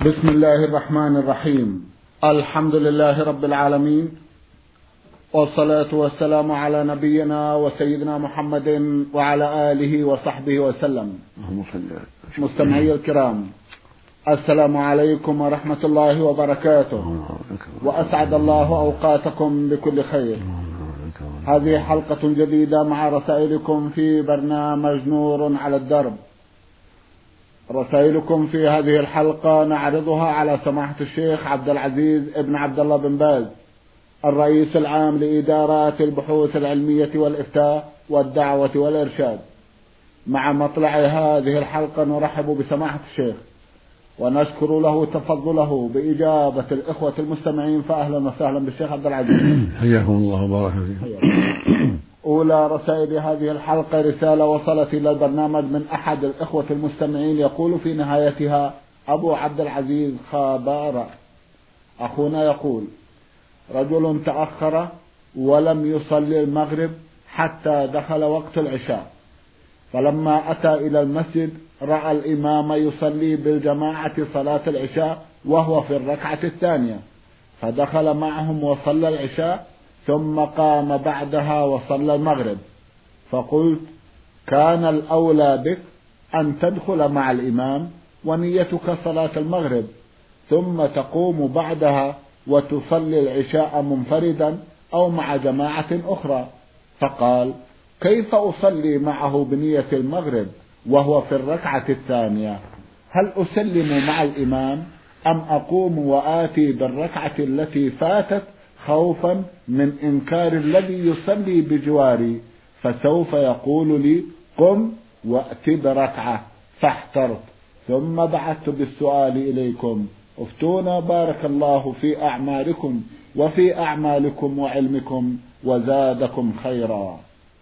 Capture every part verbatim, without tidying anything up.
بسم الله الرحمن الرحيم. الحمد لله رب العالمين، والصلاة والسلام على نبينا وسيدنا محمد وعلى آله وصحبه وسلم. مستمعي الكرام، السلام عليكم ورحمة الله وبركاته، وأسعد الله أوقاتكم بكل خير. هذه حلقة جديدة مع رسائلكم في برنامج نور على الدرب. رسائلكم في هذه الحلقة نعرضها على سماحة الشيخ عبد العزيز ابن عبد الله بن باز، الرئيس العام لإدارات البحوث العلمية والإفتاء والدعوة والإرشاد. مع مطلع هذه الحلقة نرحب بسماحة الشيخ ونشكر له تفضله بإجابة الإخوة المستمعين، فأهلا وسهلا بالشيخ عبد العزيز. حياكم الله وبارك فيكم. أولى رسائل هذه الحلقة رسالة وصلت إلى البرنامج من أحد الإخوة المستمعين، يقول في نهايتها: أبو عبد العزيز خابار، أخونا يقول: رجل تأخر ولم يصلي المغرب حتى دخل وقت العشاء، فلما أتى إلى المسجد رأى الإمام يصلي بالجماعة صلاة العشاء وهو في الركعة الثانية، فدخل معهم وصلى العشاء ثم قام بعدها وصلى المغرب. فقلت: كان الأولى بك أن تدخل مع الإمام ونيتك صلاة المغرب ثم تقوم بعدها وتصلي العشاء منفردا أو مع جماعة أخرى. فقال: كيف أصلي معه بنية المغرب وهو في الركعة الثانية؟ هل أسلم مع الإمام أم أقوم وآتي بالركعة التي فاتت خوفا من إنكار الذي يصلي بجواري، فسوف يقول لي: قم وأت بركعة؟ فاحترت، ثم بعثت بالسؤال إليكم، افتونا بارك الله في أعمالكم وفي أعمالكم وعلمكم وزادكم خيرا.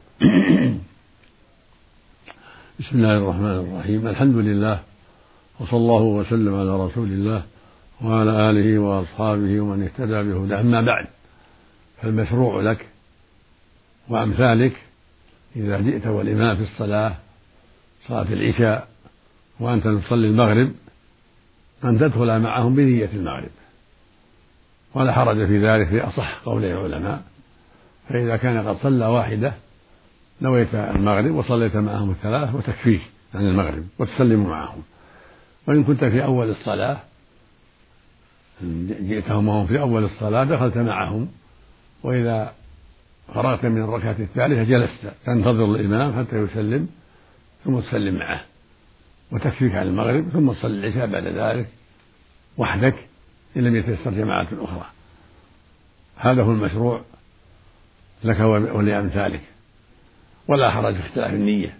بسم الله الرحمن الرحيم. الحمد لله، وصلى الله وسلم على رسول الله وعلى آله وأصحابه ومن اهتدى بهداه. أما بعد، فالمشروع لك وأمثالك إذا جئت والإمام في الصلاة صلاة العشاء وأنت تصلي المغرب أن تدخل معهم بنية المغرب، ولا حرج في ذلك في أصح قولي العلماء. فإذا كان قد صلى واحدة نويت المغرب وصليت معهم الثلاث وتكفيك عن المغرب وتسلم معهم. وإن كنت في أول الصلاة جئتهم وهم في أول الصلاة دخلت معهم، وإذا فرغت من الركعة الثالثة جلست تنتظر الإمام حتى يسلم ثم تسلم معه وتكفيك عن المغرب، ثم تصلي العشاء بعد ذلك وحدك إن لم يتيسر جماعة أخرى. هذا هو المشروع لك ولأمثالك، ولا حرج في اختلاف النية.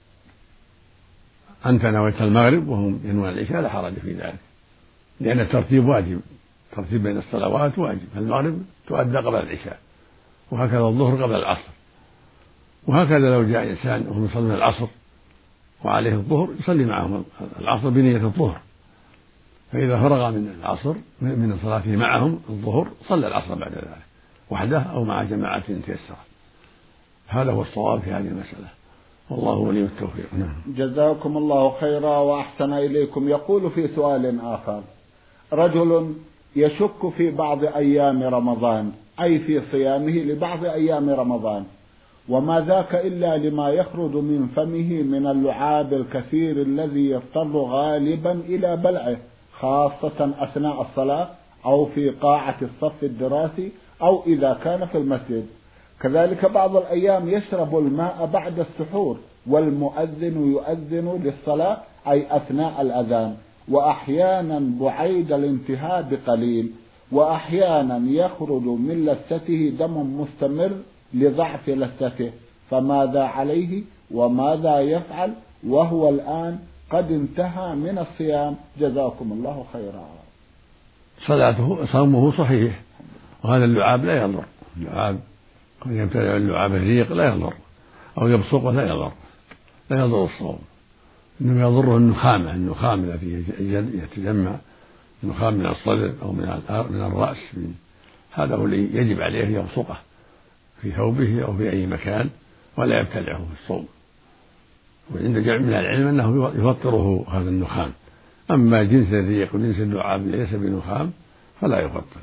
أنت نويت المغرب وهم ينوون العشاء لا حرج في ذلك، لأن الترتيب واجب، الترتيب بين الصلوات واجب. المغرب تؤدى قبل العشاء، وهكذا الظهر قبل العصر، وهكذا لو جاء إنسان وهم يصلون العصر وعليه الظهر يصلي معهم العصر بنية الظهر، فإذا فرغ من العصر من صلاته معهم الظهر صلى العصر بعد ذلك وحده أو مع جماعة تيسرت. هذا هو الصواب في هذه المسألة، والله ولي التوفيق. نعم. جزاكم الله خيرا وأحسن إليكم. يقول في سؤال آخر: رجل يشك في بعض أيام رمضان، أي في صيامه لبعض أيام رمضان، وما ذاك إلا لما يخرج من فمه من اللعاب الكثير الذي يضطر غالبا إلى بلعه، خاصة أثناء الصلاة أو في قاعة الصف الدراسي أو إذا كان في المسجد. كذلك بعض الأيام يشرب الماء بعد السحور، والمؤذن يؤذن للصلاة أي أثناء الأذان، وأحيانا بعيد الانتهاء بقليل، وأحيانا يخرج من لثته دم مستمر لضعف لثته، فماذا عليه وماذا يفعل وهو الآن قد انتهى من الصيام؟ جزاكم الله خيرا. صلاته صومه صحيح، وهذا اللعاب لا يضر. اللعاب قد يبتلع اللعاب الريق لا يضر، أو يبصق لا يضر، لا يضر الصوم، إنما يضره النخامة، النخام التي يتجمع، النخام من الصدر أو من الرأس، هذا هو الذي يجب عليه يبصقه في ثوبه أو في أي مكان ولا يبتلعه في الصوم. وعند جمع من العلم أنه يفطره هذا النخام. أما جنس الريق وجنس اللعاب ليس بنخام فلا يفطر.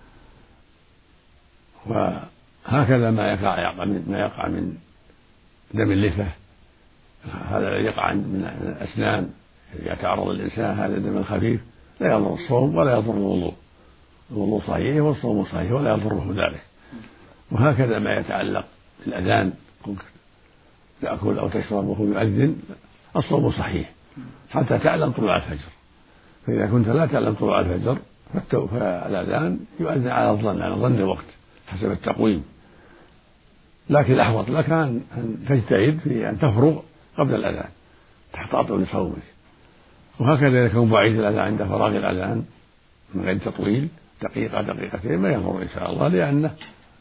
وهكذا ما يقع ما يقع من دم اللثة، هذا الذي يقع من الأسنان يتعرض الإنسان، هذا الدم الخفيف لا يضر الصوم ولا يضر الوضوء، الوضوء صحيح والصوم صحيح ولا يضره ذلك. وهكذا ما يتعلق بالأذان، تأكل أو تشرب وهو يؤذن الصوم صحيح حتى تعلم طلوع الفجر، فإذا كنت لا تعلم طلوع الفجر فالأذان يؤذن على الظن، على ظن الوقت حسب التقويم، لكن الأحوط لك أن تجتهد في أن تفرغ قبل الأذان تحتاط لصومك. وهكذا إذا كان بعيد الأذان عند فراغ الأذان من غير تطويل دقيقة دقيقتين ما يضر إن شاء الله، لأنه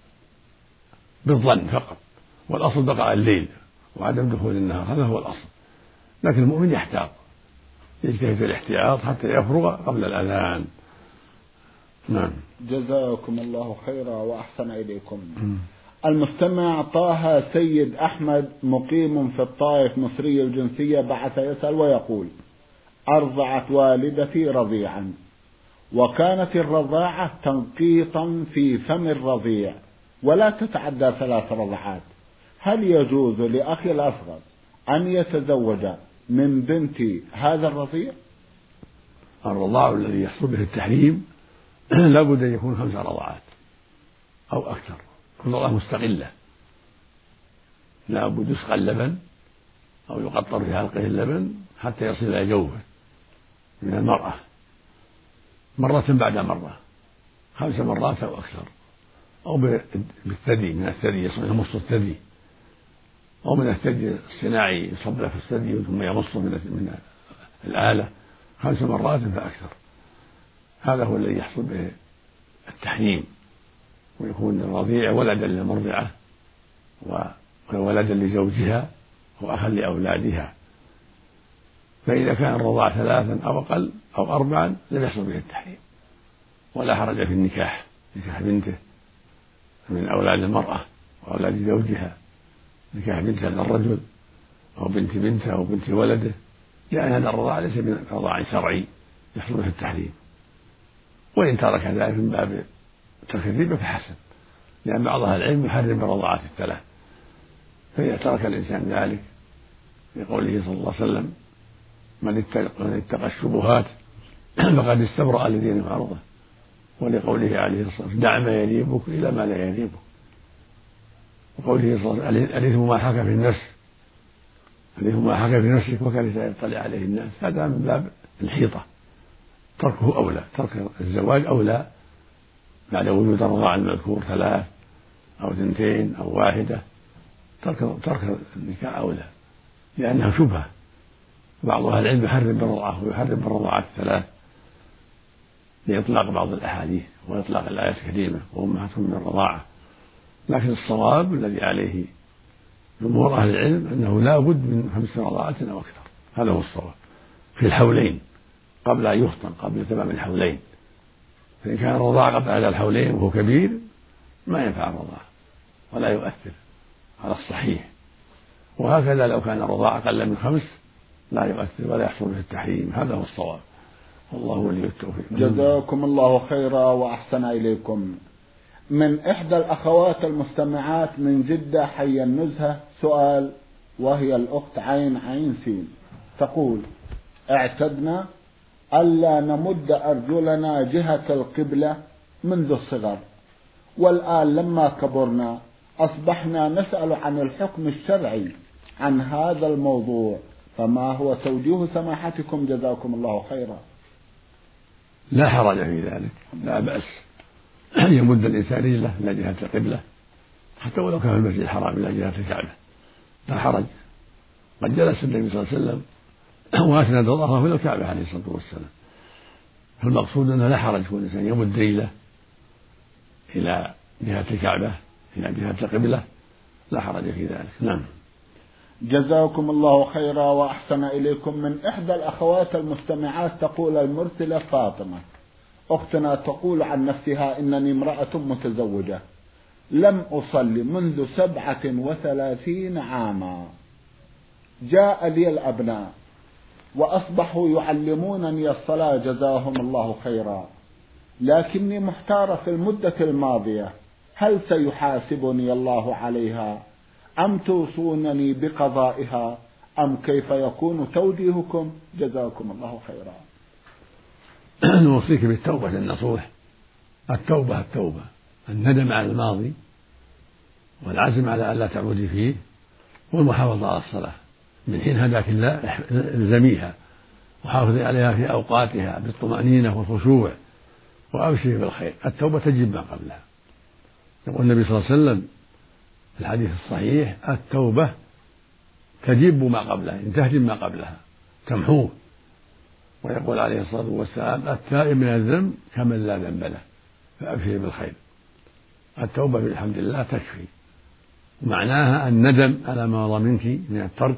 بالظن فقط، والأصل بقاء الليل وعدم دخول النهار، هذا هو الأصل. لكن المؤمن يحتاط، يجتهد في الاحتياط حتى يفرغ قبل الأذان. نعم. جزاكم الله خيرا وأحسن إليكم. م. المستمع طه سيد أحمد مقيم في الطائف مصري الجنسية بعث يسأل ويقول: أرضعت والدتي رضيعا، وكانت الرضاعة تنقيطا في فم الرضيع ولا تتعدى ثلاث رضعات، هل يجوز لأخي الأصغر أن يتزوج من بنت هذا الرضيع؟ الرضاع الذي يحصل به التحريم لا بد أن يكون خمس رضعات أو أكثر، كل رضاعة مستقلة، لا بد يسقى اللبن أو يقطر في حلقه اللبن حتى يصل إلى جوفه من المرأة مرة بعد مرة، خمس مرات أو أكثر، أو بالثدي، من الثدي يمص الثدي، أو من الثدي الصناعي يصب له في الثدي ثم يمصه من الآلة خمس مرات فأكثر. هذا هو الذي يحصل به التحريم، ويكون الرضيع ولدا للمرضعة وولدا لزوجها وأخا لأولادها. فإذا كان الرضاع ثلاثا أو أقل أو أربعا لم يحصل به التحريم، ولا حرج في النكاح، نكاح بنته من أولاد المرأة وأولاد زوجها، نكاح بنتها للرجل أو بنت بنته أو بنت ولده، لأن هذا الرضاع ليس من رضاع شرعي يحصل به التحريم. وإن ترك ذلك من باب ترك الربا فحسن، لأن بعض أهل العلم يحرم الرضاعات الثلاث، فإذا ترك الإنسان ذلك لقوله صلى الله عليه وسلم: من اتقى الشبهات فقد استبرأ لدينه وعرضه، ولقوله عليه الصلاة والسلام: دع ما يريبك إلى ما لا يريبك، وقوله صلى الله عليه وسلم: الإثم ما حكى في النفس، الإثم ما حكى في نفسك وكرهت أن يطلع عليه الناس. هذا من باب الحيطة، تركه أولى، ترك الزواج أولى بعد وجود الرضاع المذكور ثلاث أو اثنتين أو واحدة، ترك ترك النكاح أولى، لأنها شبهة. بعض أهل العلم يحرم بالرضاعة ويحرم بالرضاعات الثلاث لإطلاق بعض الأحاديث وإطلاق الآيات الكريمة وأمهاتهم من الرضاعة، لكن الصواب الذي عليه جمهور أهل العلم أنه لا بد من خمس رضاعات أو أكثر، هذا هو الصواب في الحولين قبل أن يفطن، قبل تمام الحولين. فإن كان الرضاعة قبل هذا الحولين وهو كبير ما ينفع الرضاعة ولا يؤثر على الصحيح، وهكذا لو كان الرضاعة أقل من خمس لا يؤثر ولا يحصل به التحريم، هذا هو الصواب، والله ولي التوفيق. جزاكم الله خيرا وأحسن إليكم. من إحدى الأخوات المستمعات من جدة حي النزهة سؤال، وهي الأخت عين عين سين، تقول: اعتدنا ألا نمد أرجلنا جهة القبلة منذ الصغر، والآن لما كبرنا أصبحنا نسأل عن الحكم الشرعي عن هذا الموضوع، فما هو توجيه سماحتكم جزاكم الله خيرا؟ لا حرج في ذلك، لا بأس أن يمد الإنسان رجله إلى جهة القبلة حتى ولو كان في المسجد الحرام إلى جهة الكعبة، لا حرج. قد جلس النبي صلى الله عليه وسلم وأسند ظهره إلى الكعبة عليه الصلاة والسلام، فالمقصود أنه لا حرج كون الإنسان يمد رجله إلى جهة الكعبة إلى جهة القبلة، لا حرج في ذلك. نعم. جزاكم الله خيرا وأحسن إليكم. من إحدى الأخوات المستمعات تقول المرسلة فاطمة: أختنا تقول عن نفسها: إنني امرأة متزوجة لم أصلي منذ سبعة وثلاثين عاما، جاء لي الأبناء وأصبحوا يعلمونني الصلاة جزاهم الله خيرا، لكني محتار في المدة الماضية، هل سيحاسبني الله عليها أم توصونني بقضائها أم كيف يكون توجيهكم جزاكم الله خيرا. نوصيك بالتوبة النصوح، التوبة التوبة الندم على الماضي والعزم على ألا تعودي فيه والمحافظة على الصلاة من حين هداك الله الزميها وحافظي عليها في أوقاتها بالطمأنينة والخشوع وأبشري بالخير. التوبة تجب ما قبلها، يقول النبي صلى الله عليه وسلم في الحديث الصحيح التوبة تجب ما قبلها، إن تهدم ما قبلها تمحوه. ويقول عليه الصلاة والسلام التائب من الذنب كمن لا ذنب له فأبشري بالخير. التوبة بالحمد لله تكفي، ومعناها الندم على ما مضى منك من الترك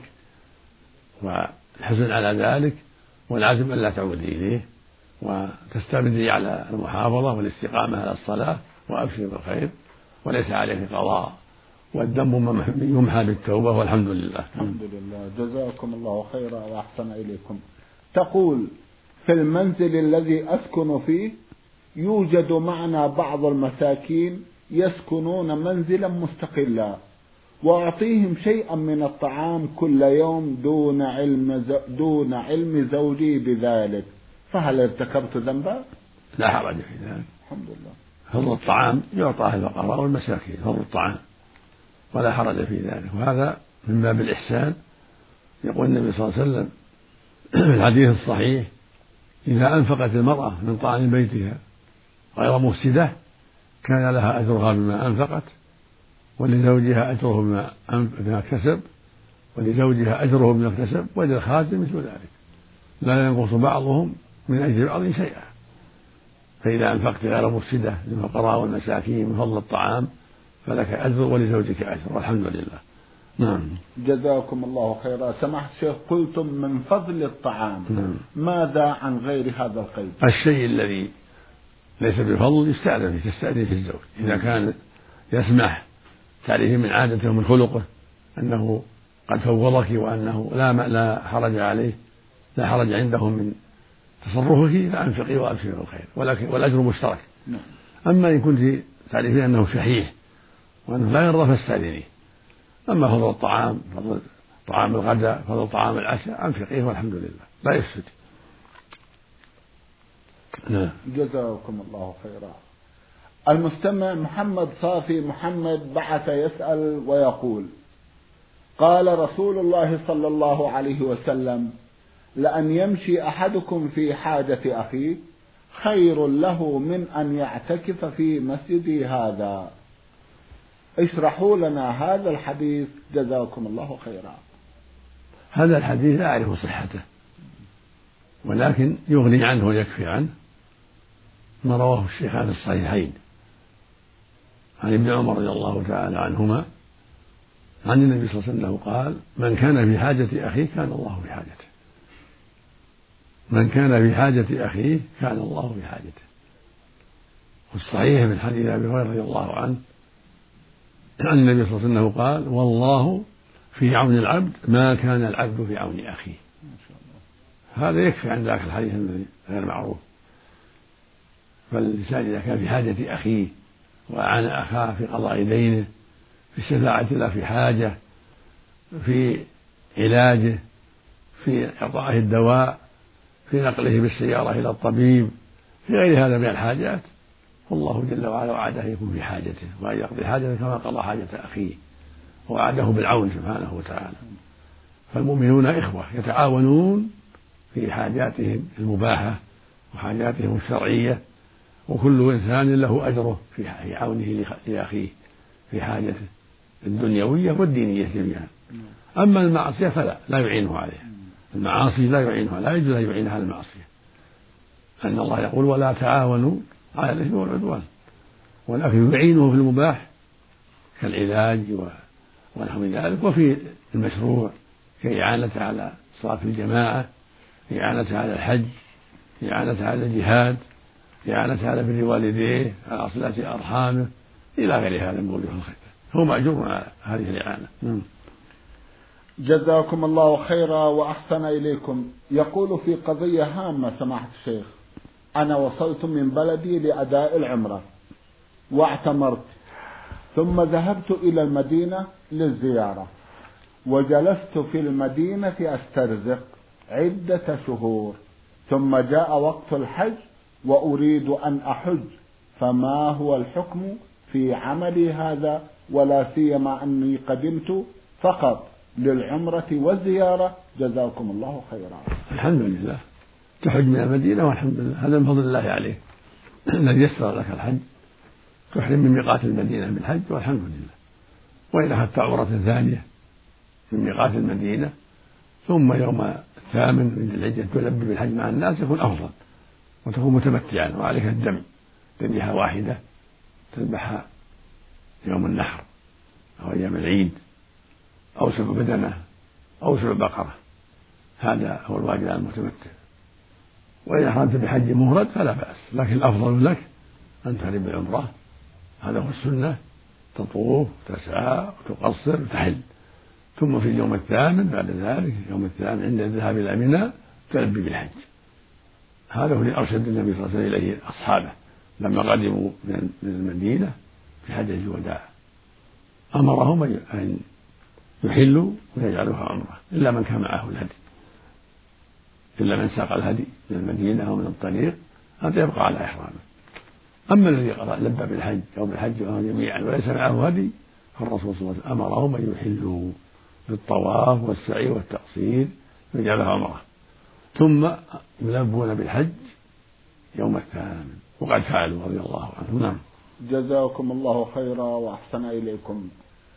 والحزن على ذلك والعزم ألا تعودي إليه وتستمري على المحافظة والاستقامة على الصلاة وأبشري بالخير وليس عليك قضاء والذنب يمحى بالتوبة والحمد لله. الحمد لله جزاكم الله خيرا وأحسن إليكم. تقول في المنزل الذي أسكن فيه يوجد معنا بعض المساكين يسكنون منزلا مستقلا وأعطيهم شيئا من الطعام كل يوم دون علم دون علم زوجي بذلك، فهل ارتكبت ذنبا؟ لا حرج في ذلك، الحمد لله. فضل الطعام يعطى الفقراء والمساكين، فضل الطعام ولا حرج في ذلك، وهذا من باب الإحسان. يقول النبي صلى الله عليه وسلم في الحديث الصحيح إذا أنفقت المرأة من طعام بيتها غير مفسدة كان لها أجرها بما أنفقت ولزوجها أجره بما كسب ولزوجها أجره بما اكتسب وللخادم مثل ذلك، لا ينقص بعضهم من أجر بعض شيئا. فإذا أنفقت غير مفسدة للفقراء والمساكين من فضل الطعام فلك أجر ولزوجك أجر والحمد لله. نعم. جزاكم الله خيرا. سمحت شيخ قلتم من فضل الطعام، نعم. ماذا عن غير هذا القيد؟ الشيء الذي ليس بفضل يستأذن تستأذن في الزوج إذا كان يسمح تعرفين من عادته ومن خلقه أنه قد فوضك وأنه لا لا حرج عليه لا حرج عنده من تصرفك فأنفقي وأبشري بالخير ولكن والأجر مشترك. نعم. أما إن كنت تعرفين أنه شحيح وأنه لا يرضى فاستأذنيه. أما فضل الطعام فضل طعام الغداء فضل طعام العشاء أنفقيه والحمد لله لا يفسد. نعم. جزاكم الله خيرا. المستمع محمد صافي محمد بعث يسأل ويقول قال رسول الله صلى الله عليه وسلم لأن يمشي أحدكم في حاجة أخيه خير له من أن يعتكف في مسجدي هذا، اشرحوا لنا هذا الحديث جزاكم الله خيرا. هذا الحديث لا أعرف صحته ولكن يغني عنه ويكفي عنه ما رواه الشيخان الصحيحين عن ابن عمر رضي الله تعالى عنهما عن النبي صلى الله عليه وسلم قال من كان في حاجة أخيه كان الله في حاجته، من كان في حاجة أخيه كان الله في حاجته. والصحيح من حديث أبي هريرة رضي الله عنه عن النبي صلى الله عليه وسلم قال والله في عون العبد ما كان العبد في عون أخيه. هذا يكفي عن ذاك الحديث الذي غير معروف. فالإنسان إذا كان في حاجة أخيه وأعان أخاه في قضاء دينه في الشفاعة له في حاجة في علاجه في إعطائه الدواء في نقله بالسيارة إلى الطبيب في غير هذا من الحاجات والله جل وعلا وعده يكون في حاجته وأن يقضي حاجته كما قضى حاجة أخيه ووعده بالعون سبحانه وتعالى. فالمؤمنون إخوة يتعاونون في حاجاتهم المباحة وحاجاتهم الشرعية وكل إنسان له أجره في عونه لأخيه في حاجته الدنيوية والدينية جميعا. أما المعصية فلا لا يعينه عليها، المعاصي لا يعينها لا يجوز أن يعينها على المعصية، أن الله يقول ولا تعاونوا على الإثم والعدوان، ولكن يعينه في المباح كالعلاج ونحو ذلك وفي المشروع كإعانته على صلاة الجماعة إعانته على الحج إعانته على الجهاد إعانته على بر والديه على صلة أرحامه إلى غير هذا من وجوه الخير، هو مأجور على هذه الإعانة. جزاكم الله خيرا وأحسن إليكم. يقول في قضية هامة سماحة الشيخ: أنا وصلت من بلدي لأداء العمرة واعتمرت، ثم ذهبت إلى المدينة للزيارة، وجلست في المدينة أسترزق عدة شهور، ثم جاء وقت الحج وأريد أن أحج، فما هو الحكم في عملي هذا، ولا سيما أني قدمت فقط للعمرة والزيارة؟ جزاكم الله خيرا. الحمد لله، تحج من المدينة والحمد لله، هذا من فضل الله عليك الذي يسر لك الحج، تحرم من ميقات المدينة بالحج والحمد لله. وإن أخذت عمرة ثانية من ميقات المدينة ثم يوم الثامن من الحجة تلبي بالحج مع الناس يكون أفضل، وتكون متمتعا وعليك الدم، ذبيحة واحدة تذبحها يوم النحر أو أيام العيد، أو سبع بدنة أو سبع بقرة، هذا هو الواجب على المتمتع. وإن أحرمت بحج مفرد فلا بأس، لكن الأفضل لك أن تحرم بالعمرة، هذا هو السنة، تطوف تسعى وتقصر وتحل، ثم في اليوم الثامن بعد ذلك يوم الثامن عند الذهاب إلى منى تلبي بالحج. هذا هو اللي أرشد النبي صلى الله عليه وسلم إليه أصحابه لما قدموا من المدينة في حجة الوداع، أمرهم أن يحلوا ويجعلوها عمرة، إلا من كان معه الهدي، إلا من ساق الهدي من المدينة أو من الطريق، هذا يبقى على إحرامه. أما الذي لبى بالحج أو بالحج جميعا وليس معه هدي، فالرسول صلى الله عليه وسلم أمرهم أن يحلوا بالطواف والسعي والتقصير ويجعلها عمرة، ثم يلبون بالحج يوم الثامن، وقد فعلوا رضي الله عنهم. نعم. جزاكم الله خيرا وأحسن إليكم.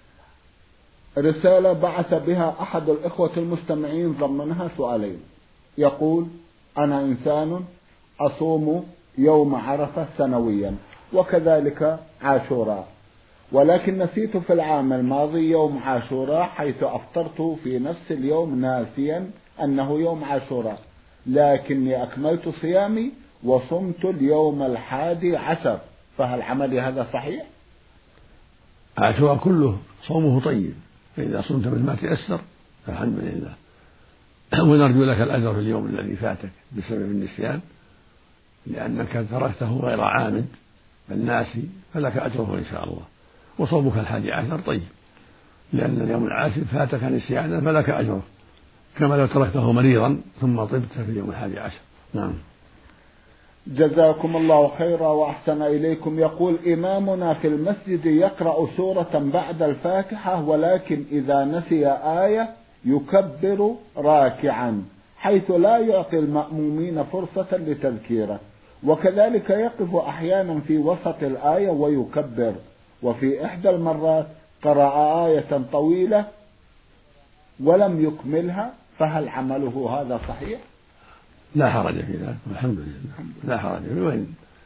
رسالة بعث بها أحد الإخوة المستمعين ضمنها سؤالين. يقول: أنا إنسان أصوم يوم عرفة سنويا وكذلك عاشوراء، ولكن نسيت في العام الماضي يوم عاشوراء، حيث أفطرت في نفس اليوم ناسيا أنه يوم عاشوراء، لكني أكملت صيامي وصمت اليوم الحادي عشر، فهل عملي هذا صحيح؟ عاشوراء كله صومه طيب، فإذا صمت مثل ما تيسر فالحمد لله، ونرجو لك الأجر في اليوم الذي فاتك بسبب النسيان، لأنك تركته غير عامد بل ناسي، فلك أجره إن شاء الله. وصومك الحادي عشر طيب، لأن اليوم العاشر فاتك نسيانا فلك أجره، كما لو تركته مريضا ثم طبت في اليوم الحادي عشر. نعم. جزاكم الله خيرا وأحسن إليكم. يقول: إمامنا في المسجد يقرأ سورة بعد الفاتحة، ولكن إذا نسي آية يكبر راكعا، حيث لا يعطي المأمومين فرصة لتذكيره، وكذلك يقف أحيانا في وسط الآية ويكبر، وفي إحدى المرات قرأ آية طويلة ولم يكملها، فهل عمله هذا صحيح؟ لا حرج في ذلك والحمد لله، لا حرج فيه، وإن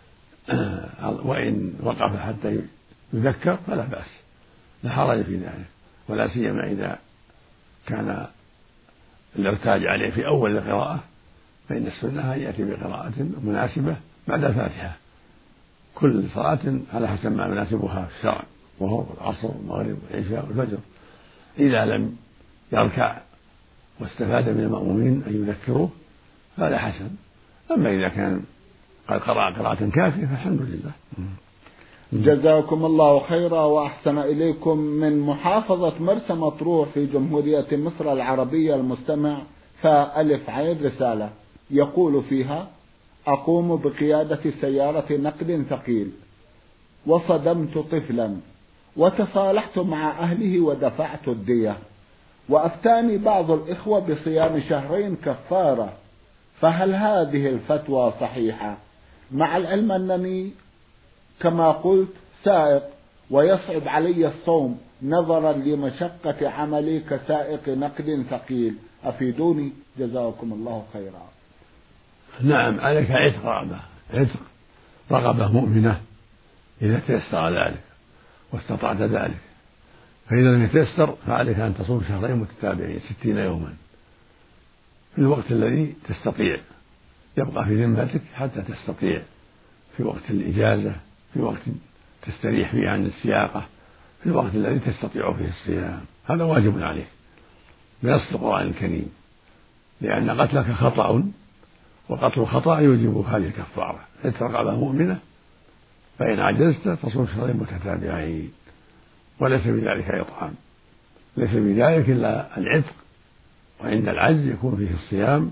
وإن وقف حتى يذكر فلا بأس، لا حرج في ذلك، ولا سيما إذا كان الارتاج عليه في أول القراءة، فإن السنة أن يأتي بقراءة مناسبة بعد الفاتحة، كل صلاة على حسب ما يناسبها في الشرع، وهو العصر والمغرب والعشاء والفجر. إذا لم يركع واستفاد من المأمومين أن يذكروه هذا حسن، أما إذا كان قد قرأ قراءة كافية فالحمد لله. جزاكم الله خيرا وأحسن إليكم. من محافظة مرسى مطروح في جمهورية مصر العربية المستمع فألف عين رسالة يقول فيها: أقوم بقيادة سيارة نقل ثقيل وصدمت طفلا، وتصالحت مع أهله ودفعت الدية، وأفتاني بعض الإخوة بصيام شهرين كفارة، فهل هذه الفتوى صحيحة؟ مع العلم أنني كما قلت سائق ويصعب علي الصوم نظرا لمشقة عملي كسائق نقل ثقيل، أفيدوني جزاكم الله خيرا. نعم، عليك عتق رغبة، عتق رغبة مؤمنة إذا تيسر ذلك واستطعت ذلك، فإذا لم يتيسر فعليك أن تصوم شهرين متتابعين ستين يوما في الوقت الذي تستطيع، يبقى في ذمتك حتى تستطيع، في وقت الإجازة، في وقت تستريح فيه عن السياقة، في الوقت الذي تستطيع فيه الصيام، هذا واجب عليك. بنص القرآن الكريم، لأن قتلك خطأ، وقتل الخطأ يوجب هذه الكفارة، عتق رقبة مؤمنة، فإن عجزت فصوم شهرين متتابعين، وليس بذلك إطعام، ليس بذلك إلا العتق، وعند العجز يكون فيه الصيام،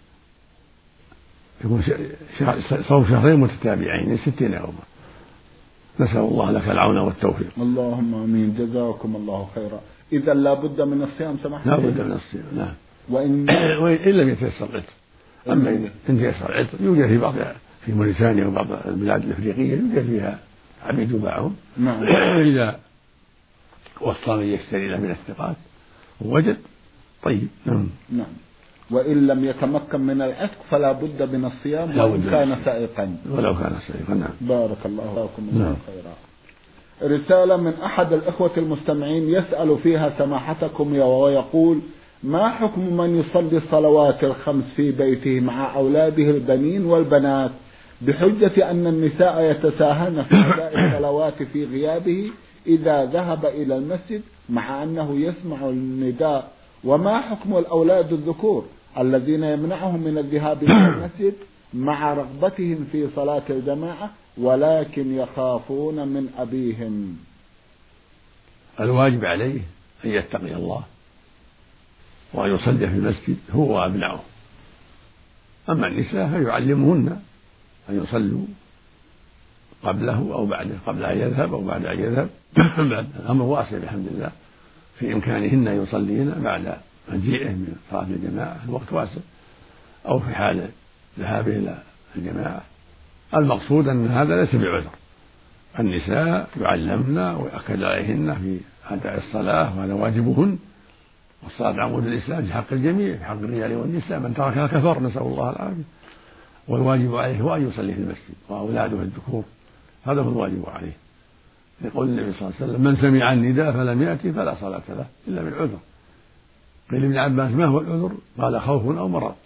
يكون صوم شهرين متتابعين من ستين يوما. نسأل الله لك العون والتوفيق. اللهم آمين. جزاكم الله خيرا. إذا لا بد من الصيام سمحت؟ لا بد من الصيام، نعم. وإن وإن لم يتيسر العتق، أما إن تيسر العتق يوجد في بعض في موريتانيا وبعض البلاد الأفريقية يوجد فيها عبيد معهم. نعم. إذا وصى من يشتري له من الثقات ووجد طيب. نعم. نعم. وإن لم يتمكن من العتق فلا بد من الصيام وإن كان سائقا، ولو كان سائقا. نعم. بارك الله فيكم. الله خيرا. رسالة من أحد الإخوة المستمعين يسأل فيها سماحتكم ويقول: ما حكم من يصلي الصلوات الخمس في بيته مع أولاده البنين والبنات بحجة أن النساء يتساهلن في أداء الصلوات في غيابه إذا ذهب إلى المسجد مع أنه يسمع النداء؟ وما حكم الأولاد الذكور الذين يمنعهم من الذهاب إلى المسجد مع رغبتهم في صلاة الجماعة ولكن يخافون من أبيهم؟ الواجب عليه أن يتقي الله وأن يصلي في المسجد هو وأبنائه. أما النساء فيعلمهن أن يصلوا قبله أو بعده، قبل أن يذهب أو بعد أن يذهب. الأمر واسع بحمد الله، في إمكانهن أن يصلين بعد مجيئه من صلاة الجماعة، الوقت واسع، أو في حال ذهابه إلى الجماعة. المقصود أن هذا ليس بعذر، النساء يعلمن ويؤكد عليهن في أداء الصلاة، وهذا واجبهن، والصلاة عمود الإسلام في حق الجميع، في حق الرجال والنساء، من تركها كفر، نسأل الله العافية. والواجب عليه هو أن يصلي في المسجد، وأولاده الذكور هذا هو الواجب عليه، يقول النبي صلى الله عليه وسلم: من سمع النداء فلم يأتي فلا صلاة له إلا بالعذر. قيل ابن عباس: ما هو العذر؟ قال: خوف أو مرض.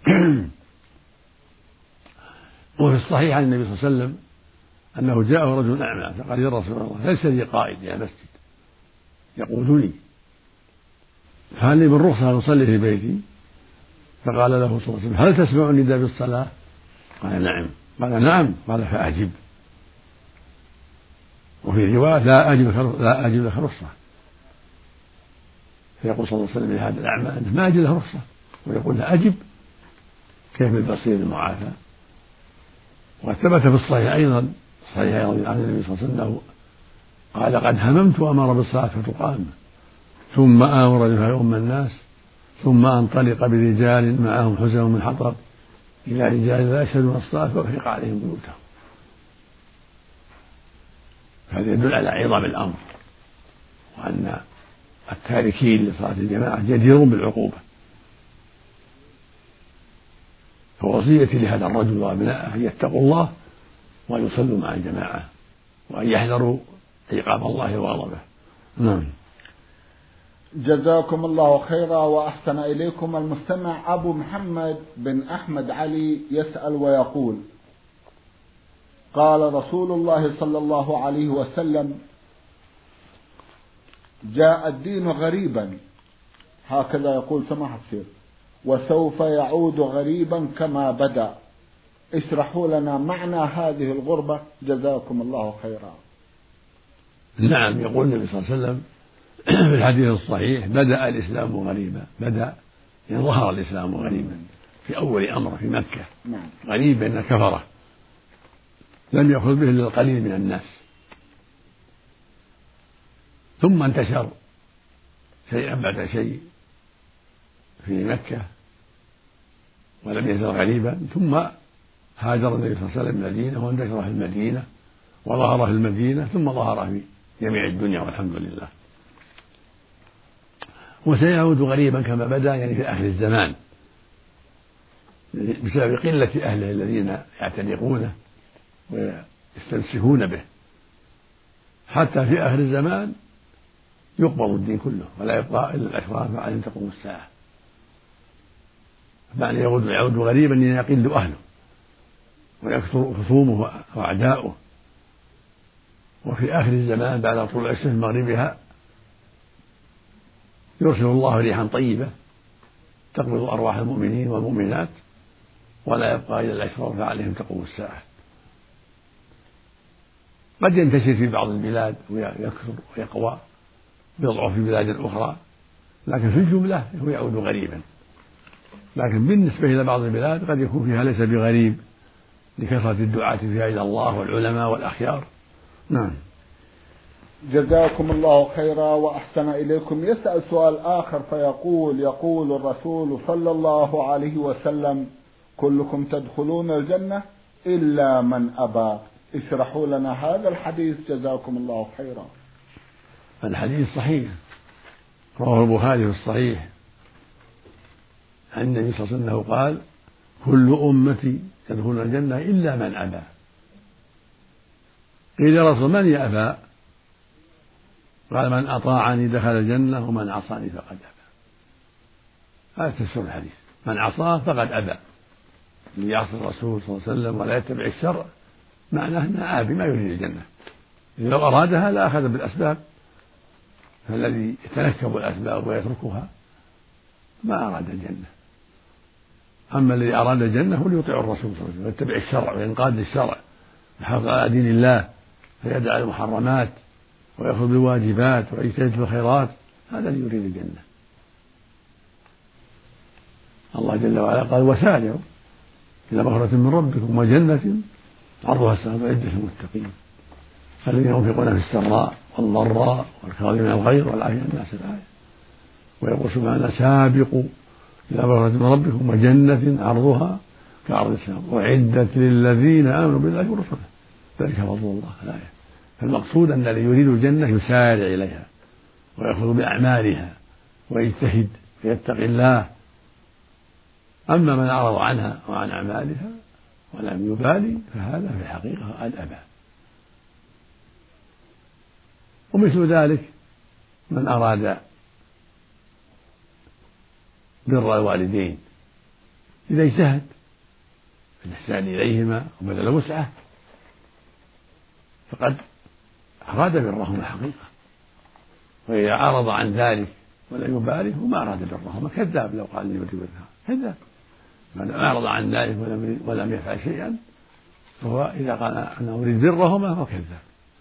وفي الصحيح عن النبي صلى الله عليه وسلم أنه جاءه رجل أعمى فقال: يا رسول الله، ليس لي قائد يا مسجد يقودني، فهل لي من رخصة أن أصلي في بيتي؟ فقال له صلى الله عليه وسلم: هل تسمع النداء بالصلاة؟ قال: نعم. قال: نعم. قال: فأجب. وفي رواية: لا أجب لا أجب لك رخصة. فيقول صلى الله عليه وسلم لهذا الأعمى: أنت ما أجد له رخصة ويقول له أجب، كيف بالبصير المعافى؟ وقد ثبت في الصحيح أيضا صحيح أيضا عن النبي صلى الله عليه وسلم قال: قد هممت أمر بالصلاة فتقام، ثم آمر بها يؤم الناس، ثم أنطلق برجال معهم حزم من حطب إلى رجال لا يشهدون الصلاة فأحرق عليهم بيوتهم. هذا يدل على عظم الأمر، وأن التاركين لصلاة الجماعة جديرون بالعقوبة. فوصيتي لهذا الرجل وأبنائه أن يتقوا الله وأن يصلوا مع الجماعة، وأن يحذروا عقاب الله وغضبه. نعم. جزاكم الله خيرا وأحسن إليكم. المستمع أبو محمد بن أحمد علي يسأل ويقول: قال رسول الله صلى الله عليه وسلم: جاء الدين غريبا، هكذا يقول سماحة الشيخ، وسوف يعود غريبا كما بدأ. اشرحوا لنا معنى هذه الغربة جزاكم الله خيرا. نعم، يقول النبي صلى الله عليه وسلم في الحديث الصحيح: بدأ الإسلام غريبا. بدأ يعني ظهر الإسلام غريبا في أول أمر في مكة. نعم. غريب بين الكفرة، لم يأخذ به إلا القليل من الناس، ثم انتشر شيئا بعد شيء في مكة ولم يزل غريبا، ثم هاجر النبي صلى الله عليه وسلم المدينة وانتشر في المدينة وظهر في المدينة، ثم ظهر في جميع الدنيا والحمد لله. وسيعود غريبا كما بدأ، يعني في آخر الزمان، بسبب قلة أهله الذين يعتنقونه ويستمسكون به، حتى في آخر الزمان يقبض الدين كله ولا يبقى إلا الأشراف على أن تقوم الساعة. معنى يعود يعود غريبا أن يقل أهله ويكثر خصومه وأعداؤه. وفي آخر الزمان بعد طلوع الشمس من مغربها يرسل الله ريحا طيبة تقبض أرواح المؤمنين والمؤمنات ولا يبقى إلا الأشرار فعليهم تقوم الساعة. قد ينتشر في بعض البلاد ويكثر ويقوى ويضعف في بلاد أخرى، لكن في الجملة هو يعود غريبا. لكن بالنسبة إلى بعض البلاد قد يكون فيها ليس بغريب لكثرة الدعاة فيها إلى الله والعلماء والأخيار. نعم. جزاكم الله خيرا وأحسن إليكم. يسأل سؤال آخر فيقول: يقول الرسول صلى الله عليه وسلم: كلكم تدخلون الجنة إلا من أبى. اشرحوا لنا هذا الحديث جزاكم الله خيرا. الحديث صحيح، رواه البخاري في الصحيح عن النبي صلى الله عليه وسلم قال: كل أمتي يدخلون الجنة إلا من أبى. قيل يا رسول من يأبى؟ قال: من أطاعني دخل الجنة ومن عصاني فقد أبى. هذا تفسير الحديث، من عصاه فقد أبى، من يعصي الرسول صلى الله عليه وسلم ولا يتبع الشرع معناه أنه آبي ما يريد الجنة. لو أرادها لأخذ بالأسباب، فالذي يتنكب الأسباب ويتركها ما أراد الجنة. أما الذي أراد الجنة هو ليطيع الرسول صلى الله عليه وسلم ويتبع الشرع وينقاد للشرع ويحافظ على دين الله ويدع المحرمات ويأخذ بالواجبات ويجتهد في الخيرات، هذا اللي يريد الجنة. الله جل وعلا قال: وسارعوا إلى مغفرة من ربكم وجنة عرضها السماوات والأرض أعدت للمتقين الذين ينفقون في السراء والضراء والكاظمين الغيظ والعافين عن الناس الآية. ويقول سبحانه: سابقوا إلى مغفرة من ربكم وجنة عرضها كعرض السماء أعدت للذين آمنوا بالله ورسوله ذلك فضل الله الآية. فالمقصود أن الذي يريد الجنة يسارع إليها ويأخذ بأعمالها ويجتهد ويتقي الله. أما من أعرض عنها وعن أعمالها ولم يبالي فهذا في الحقيقة قد أبى. ومثل ذلك من أراد بر الوالدين إذا اجتهد في الإحسان إليهما وبذل وسعه فقد أراد برهما حقيقة. وإذا أعرض عن ذلك ولم يبالي وما أراد برهما كذاب لو قال لي يريد برها، كذاب. من أعرض عن ذلك ولم, ولم يفعل شيئا فهو إذا قال أنا أريد برهما هو كذاب.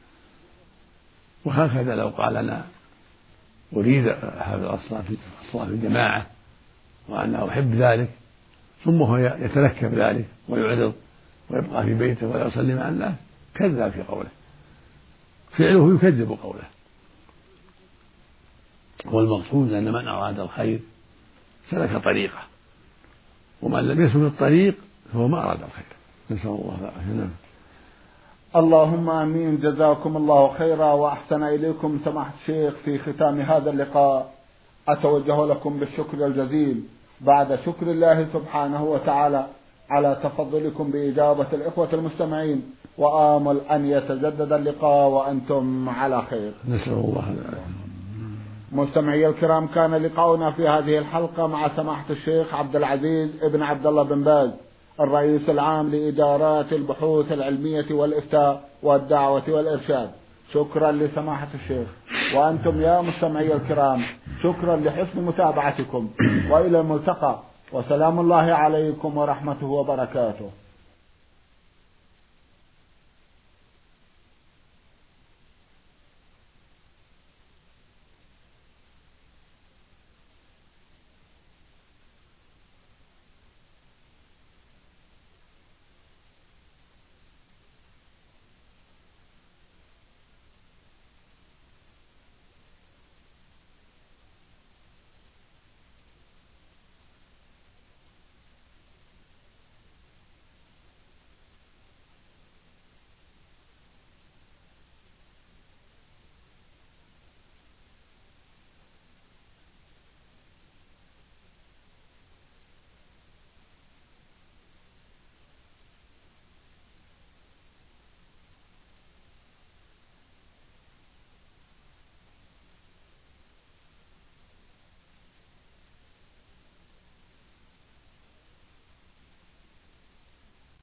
وهكذا لو قال أنا أريد هذا الصلاة في الجماعة وأنا أحب ذلك ثم هو يتنكب ذلك ويعرض ويبقى في بيته ولا يصلي مع الناس، كذاب في قوله، فعله يكذب قوله. والمقصود أن من أراد الخير سلك طريقه، ومن لم يسلك الطريق فهو ما أراد الخير. نسأل الله العافية. اللهم آمين. جزاكم الله خيرا وأحسن إليكم سماحة الشيخ. في ختام هذا اللقاء أتوجه لكم بالشكر الجزيل بعد شكر الله سبحانه وتعالى على تفضلكم بإجابة الإخوة المستمعين، وآمل أن يتجدد اللقاء وأنتم على خير. نسأل الله العافية. مستمعي الكرام، كان لقاؤنا في هذه الحلقة مع سماحة الشيخ عبد العزيز ابن عبد الله بن باز، الرئيس العام لإدارات البحوث العلمية والإفتاء والدعوة والإرشاد. شكرا لسماحة الشيخ، وأنتم يا مستمعي الكرام شكرا لحسن متابعتكم، وإلى الملتقى، وسلام الله عليكم ورحمته وبركاته.